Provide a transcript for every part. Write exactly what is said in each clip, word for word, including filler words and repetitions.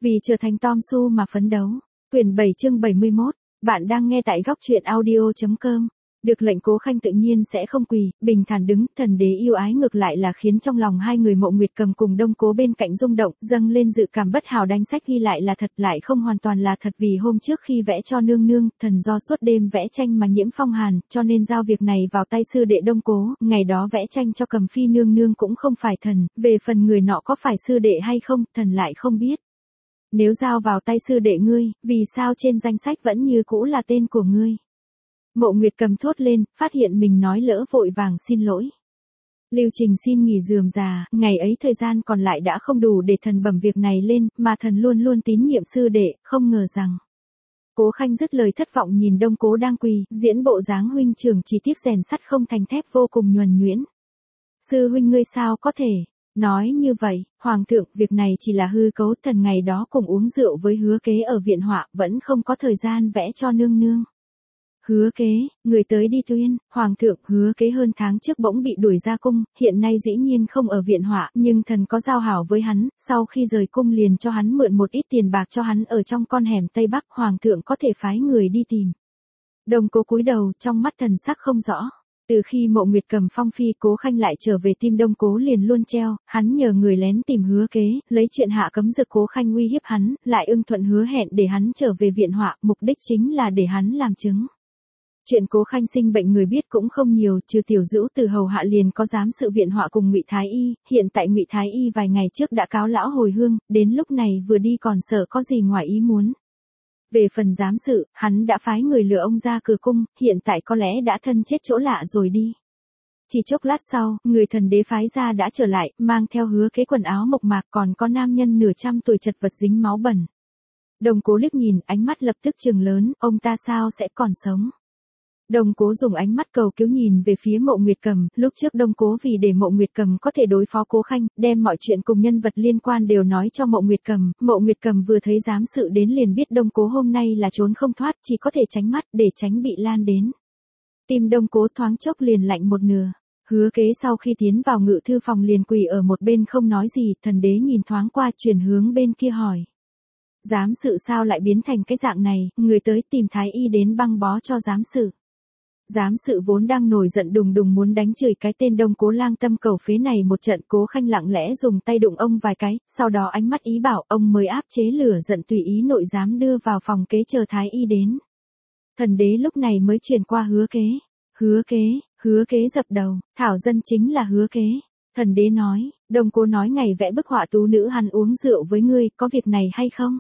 Vì trở thành Tom Su mà phấn đấu. Quyển bảy chương bảy mươi mốt, bạn đang nghe tại góc truyện audio chấm com. Được lệnh Cố Khanh tự nhiên sẽ không quỳ, bình thản đứng, thần đế yêu ái ngược lại là khiến trong lòng hai người Mộ Nguyệt Cầm cùng Đông Cố bên cạnh rung động, dâng lên dự cảm bất hảo đánh sách ghi lại là thật lại không hoàn toàn là thật vì hôm trước khi vẽ cho nương nương, thần do suốt đêm vẽ tranh mà nhiễm phong hàn, cho nên giao việc này vào tay sư đệ Đông Cố, ngày đó vẽ tranh cho Cầm Phi nương nương cũng không phải thần, về phần người nọ có phải sư đệ hay không, thần lại không biết. Nếu giao vào tay sư đệ ngươi, vì sao trên danh sách vẫn như cũ là tên của ngươi? Mộ Nguyệt Cầm thốt lên, phát hiện mình nói lỡ vội vàng xin lỗi. Lưu Trình xin nghỉ rườm rà, ngày ấy thời gian còn lại đã không đủ để thần bẩm việc này lên, mà thần luôn luôn tín nhiệm sư đệ, không ngờ rằng. Cố Khanh dứt lời thất vọng nhìn Đông Cố đang quỳ, diễn bộ dáng huynh trưởng chỉ tiếc rèn sắt không thành thép vô cùng nhuần nhuyễn. Sư huynh ngươi sao có thể? Nói như vậy, Hoàng thượng, việc này chỉ là hư cấu, thần ngày đó cùng uống rượu với Hứa Kế ở viện họa, vẫn không có thời gian vẽ cho nương nương. Hứa Kế, người tới đi tuyên, Hoàng thượng, Hứa Kế hơn tháng trước bỗng bị đuổi ra cung, hiện nay dĩ nhiên không ở viện họa, nhưng thần có giao hảo với hắn, sau khi rời cung liền cho hắn mượn một ít tiền bạc cho hắn ở trong con hẻm Tây Bắc, Hoàng thượng có thể phái người đi tìm. Đông Cố cúi đầu, trong mắt thần sắc không rõ. Từ khi Mộ Nguyệt Cầm phong phi, Cố Khanh lại trở về tim Đông Cố liền luôn treo, hắn nhờ người lén tìm Hứa Kế, lấy chuyện hạ cấm dược Cố Khanh uy hiếp hắn, lại ưng thuận hứa hẹn để hắn trở về viện họa, mục đích chính là để hắn làm chứng. Chuyện Cố Khanh sinh bệnh người biết cũng không nhiều, trừ Tiểu Dữu từ hầu hạ liền có giám sự viện họa cùng Ngụy Thái Y, hiện tại Ngụy Thái Y vài ngày trước đã cáo lão hồi hương, đến lúc này vừa đi còn sợ có gì ngoài ý muốn. Về phần giám sự, hắn đã phái người lừa ông ra cửa cung, hiện tại có lẽ đã thân chết chỗ lạ rồi đi. Chỉ chốc lát sau, người thần đế phái ra đã trở lại, mang theo Hứa Kế quần áo mộc mạc, còn có nam nhân nửa trăm tuổi chật vật dính máu bẩn. Đông Cố liếc nhìn, ánh mắt lập tức trừng lớn, ông ta sao sẽ còn sống? Đông Cố dùng ánh mắt cầu cứu nhìn về phía Mộ Nguyệt Cầm, lúc trước Đông Cố vì để Mộ Nguyệt Cầm có thể đối phó Cố Khanh, đem mọi chuyện cùng nhân vật liên quan đều nói cho Mộ Nguyệt Cầm, Mộ Nguyệt Cầm vừa thấy giám sự đến liền biết Đông Cố hôm nay là trốn không thoát, chỉ có thể tránh mắt để tránh bị lan đến. Tim Đông Cố thoáng chốc liền lạnh một nửa. Hứa Kế sau khi tiến vào ngự thư phòng liền quỳ ở một bên không nói gì, thần đế nhìn thoáng qua chuyển hướng bên kia hỏi. Giám sự sao lại biến thành cái dạng này, người tới tìm Thái Y đến băng bó cho giám sự. Giám sự vốn đang nổi giận đùng đùng muốn đánh chửi cái tên Đông Cố lang tâm cầu phế này một trận, Cố Khanh lặng lẽ dùng tay đụng ông vài cái, sau đó ánh mắt ý bảo ông mới áp chế lửa giận tùy ý nội giám đưa vào phòng kế chờ Thái Y đến. Thần đế lúc này mới truyền qua Hứa Kế. Hứa Kế, Hứa Kế dập đầu, thảo dân chính là Hứa Kế. Thần đế nói, Đông Cố nói ngày vẽ bức họa tú nữ hắn uống rượu với ngươi, có việc này hay không?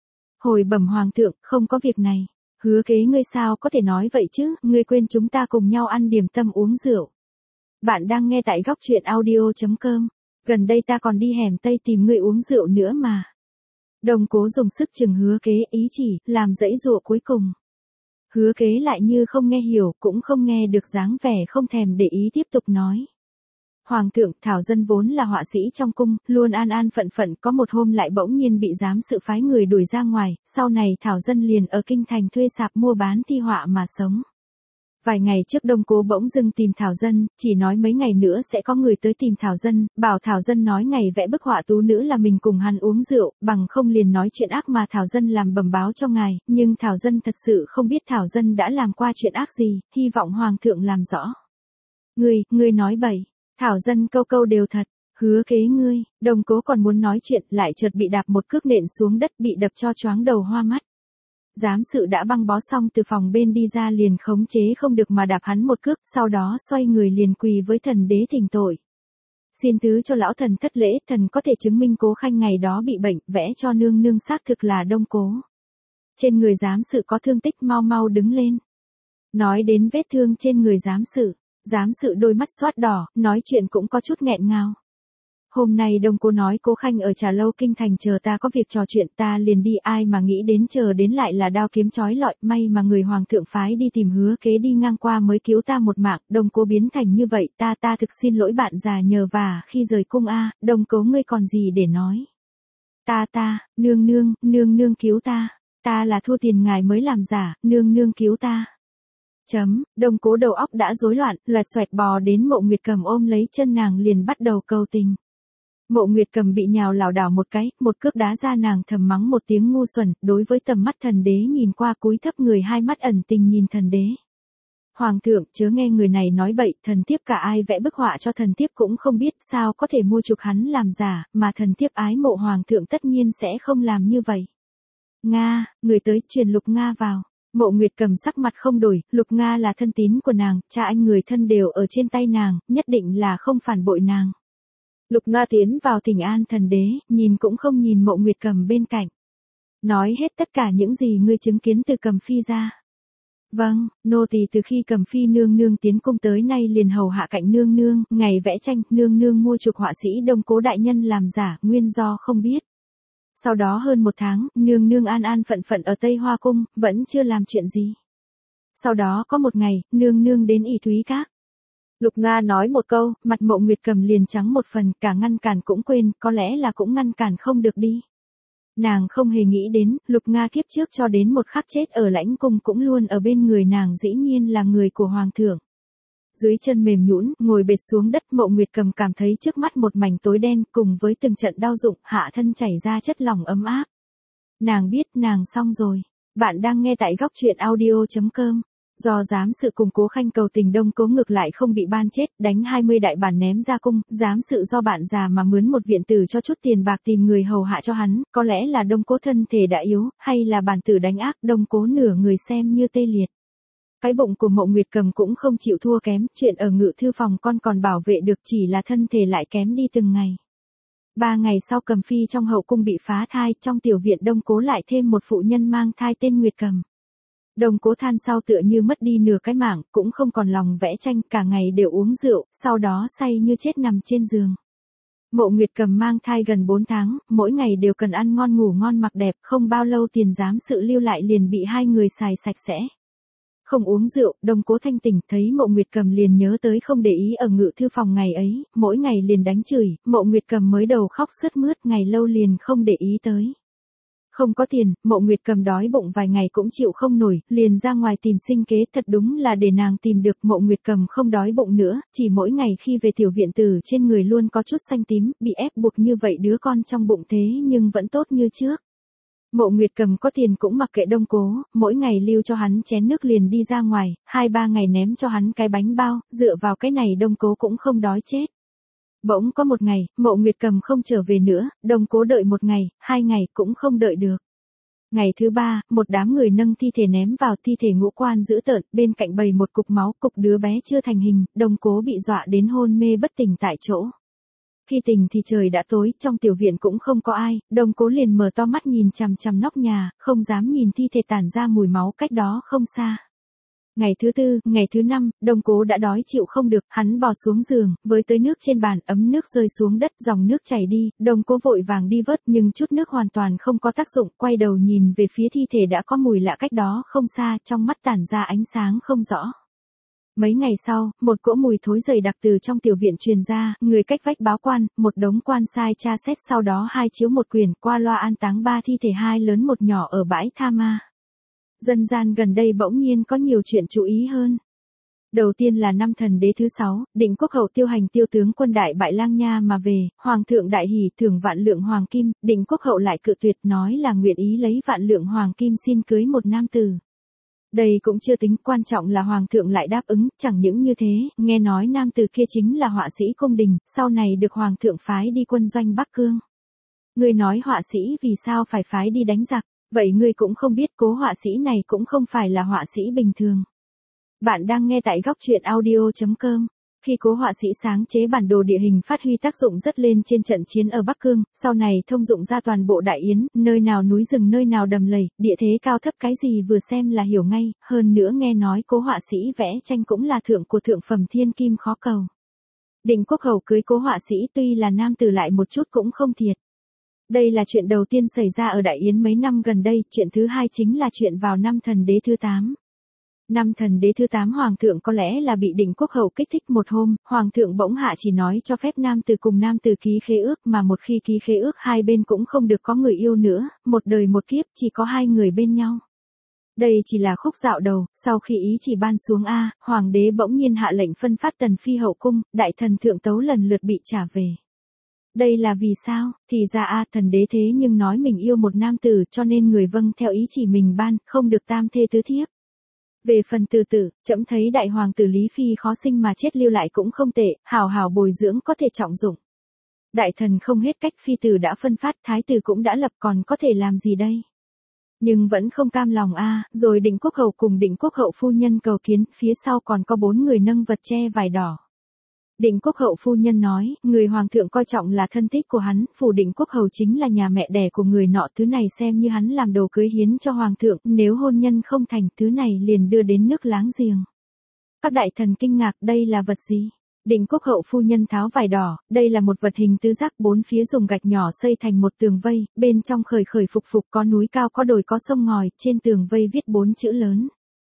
Hồi bẩm Hoàng thượng, không có việc này. Hứa Kế ngươi sao có thể nói vậy chứ, ngươi quên chúng ta cùng nhau ăn điểm tâm uống rượu. Bạn đang nghe tại góc truyện audio chấm com, gần đây ta còn đi hẻm Tây tìm ngươi uống rượu nữa mà. Đông Cố dùng sức chừng Hứa Kế, ý chỉ, làm dãy dụa cuối cùng. Hứa Kế lại như không nghe hiểu, cũng không nghe được dáng vẻ không thèm để ý tiếp tục nói. Hoàng thượng, thảo dân vốn là họa sĩ trong cung, luôn an an phận phận, có một hôm lại bỗng nhiên bị giám sự phái người đuổi ra ngoài, sau này thảo dân liền ở kinh thành thuê sạp mua bán thi họa mà sống. Vài ngày trước Đông Cố bỗng dưng tìm thảo dân, chỉ nói mấy ngày nữa sẽ có người tới tìm thảo dân, bảo thảo dân nói ngày vẽ bức họa tú nữ là mình cùng hắn uống rượu, bằng không liền nói chuyện ác mà thảo dân làm bẩm báo cho ngài, nhưng thảo dân thật sự không biết thảo dân đã làm qua chuyện ác gì, hy vọng Hoàng thượng làm rõ. Ngươi, ngươi nói bậy. Thảo dân câu câu đều thật, Hứa Kế ngươi, Đông Cố còn muốn nói chuyện, lại chợt bị đạp một cước nện xuống đất bị đập cho choáng đầu hoa mắt. Giám sự đã băng bó xong từ phòng bên đi ra liền khống chế không được mà đạp hắn một cước, sau đó xoay người liền quỳ với thần đế thỉnh tội. Xin thứ cho lão thần thất lễ, thần có thể chứng minh Cố Khanh ngày đó bị bệnh, vẽ cho nương nương xác thực là Đông Cố. Trên người giám sự có thương tích, mau mau đứng lên. Nói đến vết thương trên người giám sự. Giám sự đôi mắt xoát đỏ, nói chuyện cũng có chút nghẹn ngào. Hôm nay Đông Cố nói Cố Khanh ở trà lâu kinh thành chờ ta có việc trò chuyện, ta liền đi, ai mà nghĩ đến chờ đến lại là đao kiếm chói lọi, may mà người Hoàng thượng phái đi tìm Hứa Kế đi ngang qua mới cứu ta một mạng, Đông Cố biến thành như vậy, ta ta thực xin lỗi bạn già nhờ vả khi rời cung a, Đông Cố ngươi còn gì để nói. Ta ta, nương nương, nương nương cứu ta, ta là thua tiền ngài mới làm giả, nương nương cứu ta. Chấm, Đông Cố đầu óc đã rối loạn, loẹt xoẹt bò đến Mộ Nguyệt Cầm ôm lấy chân nàng liền bắt đầu cầu tình. Mộ Nguyệt Cầm bị nhào lảo đảo một cái, một cước đá ra, nàng thầm mắng một tiếng ngu xuẩn, đối với tầm mắt thần đế nhìn qua, cúi thấp người, hai mắt ẩn tình nhìn thần đế. Hoàng thượng, chớ nghe người này nói bậy, thần thiếp cả ai vẽ bức họa cho thần thiếp cũng không biết, sao có thể mua chuộc hắn làm giả, mà thần thiếp ái mộ hoàng thượng tất nhiên sẽ không làm như vậy. Nga, người tới, truyền Lục Nga vào. Mộ Nguyệt Cầm sắc mặt không đổi, Lục Nga là thân tín của nàng, cha anh người thân đều ở trên tay nàng, nhất định là không phản bội nàng. Lục Nga tiến vào thỉnh an thần đế, nhìn cũng không nhìn Mộ Nguyệt Cầm bên cạnh. Nói hết tất cả những gì ngươi chứng kiến từ Cầm phi ra. Vâng, nô tỳ từ khi Cầm phi nương nương tiến cung tới nay liền hầu hạ cạnh nương nương, ngày vẽ tranh, nương nương mua chuộc họa sĩ Đông Cố đại nhân làm giả, nguyên do không biết. Sau đó hơn một tháng, nương nương an an phận phận ở Tây Hoa Cung, vẫn chưa làm chuyện gì. Sau đó có một ngày, nương nương đến ỷ Thúy Các. Lục Nga nói một câu, mặt Mộ Nguyệt Cầm liền trắng một phần, cả ngăn cản cũng quên, có lẽ là cũng ngăn cản không được đi. Nàng không hề nghĩ đến, Lục Nga kiếp trước cho đến một khắc chết ở lãnh cung cũng luôn ở bên người nàng, dĩ nhiên là người của hoàng thượng. Dưới chân mềm nhũn, ngồi bệt xuống đất, Mộ Nguyệt Cầm cảm thấy trước mắt một mảnh tối đen, cùng với từng trận đau rụng, hạ thân chảy ra chất lỏng ấm áp. Nàng biết nàng xong rồi. Bạn đang nghe tại góc truyện audio chấm com. Do giám sự cùng Cố Khanh cầu tình, Đông Cố ngược lại không bị ban chết, đánh hai mươi đại bản ném ra cung, giám sự do bạn già mà mướn một viện tử cho chút tiền bạc tìm người hầu hạ cho hắn, có lẽ là Đông Cố thân thể đã yếu, hay là bản tử đánh ác, Đông Cố nửa người xem như tê liệt. Cái bụng của Mộ Nguyệt Cầm cũng không chịu thua kém, chuyện ở ngự thư phòng con còn bảo vệ được, chỉ là thân thể lại kém đi từng ngày. Ba ngày sau Cầm phi trong hậu cung bị phá thai, trong tiểu viện Đông Cố lại thêm một phụ nhân mang thai tên Nguyệt Cầm. Đông Cố than sau tựa như mất đi nửa cái mạng, cũng không còn lòng vẽ tranh, cả ngày đều uống rượu, sau đó say như chết nằm trên giường. Mộ Nguyệt Cầm mang thai gần bốn tháng, mỗi ngày đều cần ăn ngon ngủ ngon mặc đẹp, không bao lâu tiền giám sự lưu lại liền bị hai người xài sạch sẽ. Không uống rượu, Đông Cố thanh tỉnh, thấy Mộ Nguyệt Cầm liền nhớ tới không để ý ở ngự thư phòng ngày ấy, mỗi ngày liền đánh chửi, Mộ Nguyệt Cầm mới đầu khóc sướt mướt, ngày lâu liền không để ý tới. Không có tiền, Mộ Nguyệt Cầm đói bụng vài ngày cũng chịu không nổi, liền ra ngoài tìm sinh kế, thật đúng là để nàng tìm được. Mộ Nguyệt Cầm không đói bụng nữa, chỉ mỗi ngày khi về tiểu viện tử trên người luôn có chút xanh tím, bị ép buộc như vậy đứa con trong bụng thế nhưng vẫn tốt như trước. Mộ Nguyệt Cầm có tiền cũng mặc kệ Đông Cố, mỗi ngày lưu cho hắn chén nước liền đi ra ngoài, hai ba ngày ném cho hắn cái bánh bao, dựa vào cái này Đông Cố cũng không đói chết. Bỗng có một ngày, Mộ Nguyệt Cầm không trở về nữa, Đông Cố đợi một ngày, hai ngày cũng không đợi được. Ngày thứ ba, một đám người nâng thi thể ném vào, thi thể ngũ quan dữ tợn, bên cạnh bày một cục máu, cục đứa bé chưa thành hình, Đông Cố bị dọa đến hôn mê bất tỉnh tại chỗ. Khi tỉnh thì trời đã tối, trong tiểu viện cũng không có ai, Đông Cố liền mở to mắt nhìn chằm chằm nóc nhà, không dám nhìn thi thể tản ra mùi máu cách đó không xa. Ngày thứ tư, ngày thứ năm, Đông Cố đã đói chịu không được, hắn bò xuống giường, với tới nước trên bàn, ấm nước rơi xuống đất, dòng nước chảy đi, Đông Cố vội vàng đi vớt, nhưng chút nước hoàn toàn không có tác dụng, quay đầu nhìn về phía thi thể đã có mùi lạ cách đó không xa, trong mắt tản ra ánh sáng không rõ. Mấy ngày sau, một cỗ mùi thối dày đặc từ trong tiểu viện truyền ra, người cách vách báo quan, một đống quan sai tra xét, sau đó hai chiếu một quyền, qua loa an táng ba thi thể, hai lớn một nhỏ ở bãi tha ma. Dân gian gần đây bỗng nhiên có nhiều chuyện chú ý hơn. Đầu tiên là năm thần đế thứ sáu, Định Quốc hậu tiêu hành tiêu tướng quân đại bại Lang Nha mà về, hoàng thượng đại hỉ thưởng vạn lượng hoàng kim, Định Quốc hậu lại cự tuyệt, nói là nguyện ý lấy vạn lượng hoàng kim xin cưới một nam tử. Đây cũng chưa tính, quan trọng là hoàng thượng lại đáp ứng, chẳng những như thế, nghe nói nam tử kia chính là họa sĩ cung đình, sau này được hoàng thượng phái đi quân doanh Bắc Cương. Ngươi nói họa sĩ vì sao phải phái đi đánh giặc? Vậy ngươi cũng không biết Cố họa sĩ này cũng không phải là họa sĩ bình thường. Bạn đang nghe tại góc truyện audio chấm com. Khi Cố họa sĩ sáng chế bản đồ địa hình phát huy tác dụng rất lên trên trận chiến ở Bắc Cương, sau này thông dụng ra toàn bộ Đại Yến, nơi nào núi rừng nơi nào đầm lầy, địa thế cao thấp cái gì vừa xem là hiểu ngay, hơn nữa nghe nói Cố họa sĩ vẽ tranh cũng là thượng của thượng phẩm thiên kim khó cầu. Định Quốc hậu cưới Cố họa sĩ tuy là nam tử lại một chút cũng không thiệt. Đây là chuyện đầu tiên xảy ra ở Đại Yến mấy năm gần đây, chuyện thứ hai chính là chuyện vào năm thần đế thứ tám. Năm thần đế thứ tám hoàng thượng có lẽ là bị Định Quốc hậu kích thích một hôm, hoàng thượng bỗng hạ chỉ nói cho phép nam tử cùng nam tử ký khế ước, mà một khi ký khế ước hai bên cũng không được có người yêu nữa, một đời một kiếp chỉ có hai người bên nhau. Đây chỉ là khúc dạo đầu, sau khi ý chỉ ban xuống A, hoàng đế bỗng nhiên hạ lệnh phân phát tần phi hậu cung, đại thần thượng tấu lần lượt bị trả về. Đây là vì sao? Thì ra a thần đế thế nhưng nói mình yêu một nam tử cho nên người vâng theo ý chỉ mình ban, không được tam thê tứ thiếp. Về phần từ tử, trẫm thấy đại hoàng tử Lý Phi khó sinh mà chết lưu lại cũng không tệ, hào hào bồi dưỡng có thể trọng dụng. Đại thần không hết cách, phi tử đã phân phát, thái tử cũng đã lập, còn có thể làm gì đây? Nhưng vẫn không cam lòng a, rồi định quốc hậu cùng định quốc hậu phu nhân cầu kiến, phía sau còn có bốn người nâng vật che vải đỏ. Định quốc hậu phu nhân nói, người hoàng thượng coi trọng là thân thích của hắn, phủ định quốc hậu chính là nhà mẹ đẻ của người nọ, thứ này xem như hắn làm đồ cưới hiến cho hoàng thượng, nếu hôn nhân không thành, thứ này liền đưa đến nước láng giềng. Các đại thần kinh ngạc, đây là vật gì? Định quốc hậu phu nhân tháo vải đỏ, đây là một vật hình tứ giác, bốn phía dùng gạch nhỏ xây thành một tường vây, bên trong khởi khởi phục phục có núi cao có đồi có sông ngòi, trên tường vây viết bốn chữ lớn.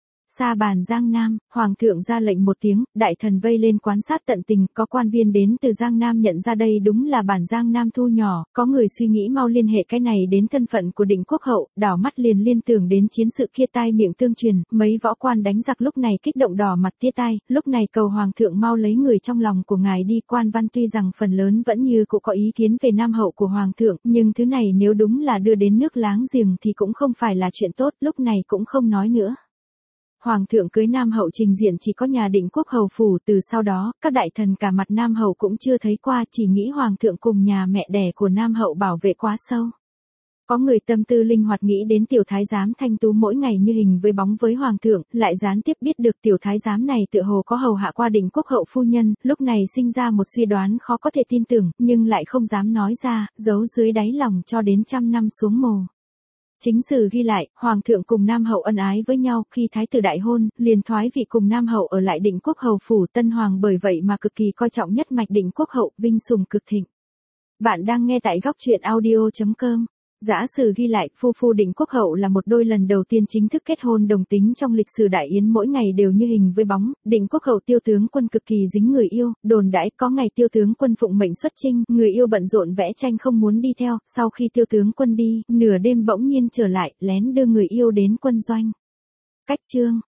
Sa bàn Giang Nam, hoàng thượng ra lệnh một tiếng, đại thần vây lên quan sát tận tình, có quan viên đến từ Giang Nam nhận ra đây đúng là bản Giang Nam thu nhỏ, có người suy nghĩ mau liên hệ cái này đến thân phận của định quốc hậu, đảo mắt liền liên tưởng đến chiến sự kia, tai miệng tương truyền, mấy võ quan đánh giặc lúc này kích động đỏ mặt tia tai, lúc này cầu hoàng thượng mau lấy người trong lòng của ngài đi. Quan văn tuy rằng phần lớn vẫn như cũng có ý kiến về nam hậu của hoàng thượng, nhưng thứ này nếu đúng là đưa đến nước láng giềng thì cũng không phải là chuyện tốt, lúc này cũng không nói nữa. Hoàng thượng cưới nam hậu trình diện chỉ có nhà định quốc hầu phủ, từ sau đó, các đại thần cả mặt nam hậu cũng chưa thấy qua, chỉ nghĩ hoàng thượng cùng nhà mẹ đẻ của nam hậu bảo vệ quá sâu. Có người tâm tư linh hoạt nghĩ đến tiểu thái giám thanh tú mỗi ngày như hình với bóng với hoàng thượng, lại gián tiếp biết được tiểu thái giám này tựa hồ có hầu hạ qua định quốc hậu phu nhân, lúc này sinh ra một suy đoán khó có thể tin tưởng, nhưng lại không dám nói ra, giấu dưới đáy lòng cho đến trăm năm xuống mồ. Chính sử ghi lại, hoàng thượng cùng nam hậu ân ái với nhau, khi thái tử đại hôn, liền thoái vị cùng nam hậu ở lại định quốc hầu phủ, tân hoàng bởi vậy mà cực kỳ coi trọng nhất mạch định quốc hậu, vinh sùng cực thịnh. Bạn đang nghe tại góc truyện audio chấm com. Giả sử ghi lại, phu phu định quốc hậu là một đôi lần đầu tiên chính thức kết hôn đồng tính trong lịch sử đại yến, mỗi ngày đều như hình với bóng. Định quốc hậu tiêu tướng quân cực kỳ dính người yêu, đồn đãi có ngày tiêu tướng quân phụng mệnh xuất chinh, người yêu bận rộn vẽ tranh không muốn đi theo, sau khi tiêu tướng quân đi, nửa đêm bỗng nhiên trở lại, lén đưa người yêu đến quân doanh. Cách chương